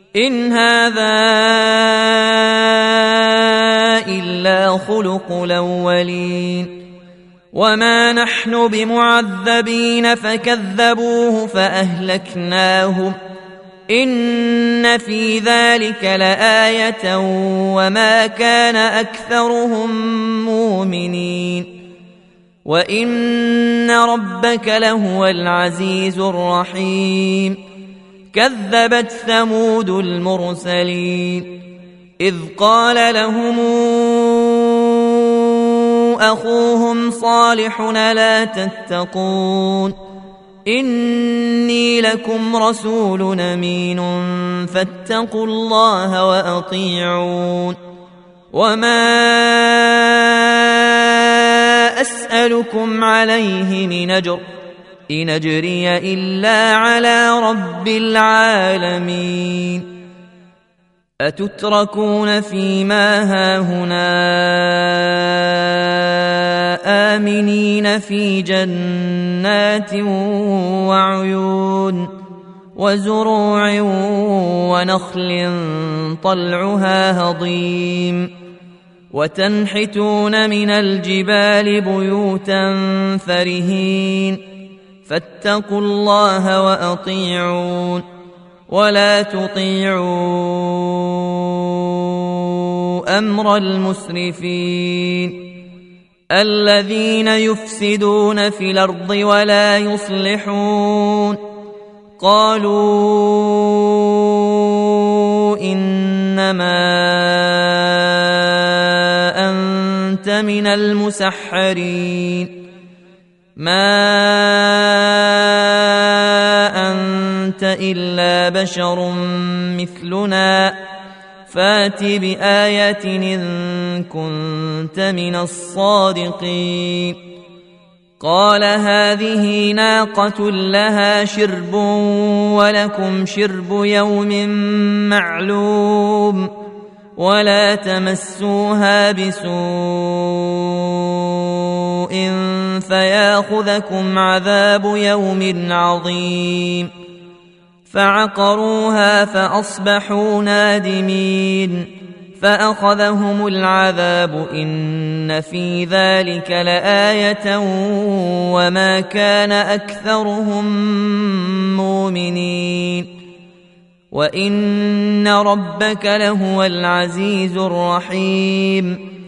إن هذا إلا خلق الأولين وما نحن بمعذبين فكذبوه فأهلكناهم إن في ذلك لآية وما كان أكثرهم مؤمنين وإن ربك لهو العزيز الرحيم كذبت ثمود المرسلين إذ قال لهم أخوهم صالح لا تتقون إني لكم رسول أمين فاتقوا الله وأطيعون وما أسألكم عليه من أجر إن أجري إلا على رب العالمين أتتركون فيما هاهنا آمنين في جنات وعيون وزروع ونخل طلعها هضيم وتنحتون من الجبال بيوتا فرهين فاتقوا الله وأطيعون ولا تطيعوا أمر المسرفين الذين يفسدون في الأرض ولا يصلحون قالوا إنما أنت من المسحرين ما أنت إلا بشر مثلنا فات بآية إن كنت من الصادقين قال هذه ناقة لها شرب ولكم شرب يوم معلوم ولا تمسوها بسوء فياخذكم عذاب يوم عظيم فعقروها فأصبحوا نادمين فأخذهم العذاب إن في ذلك لآية وما كان أكثرهم مؤمنين وإن ربك لهو العزيز الرحيم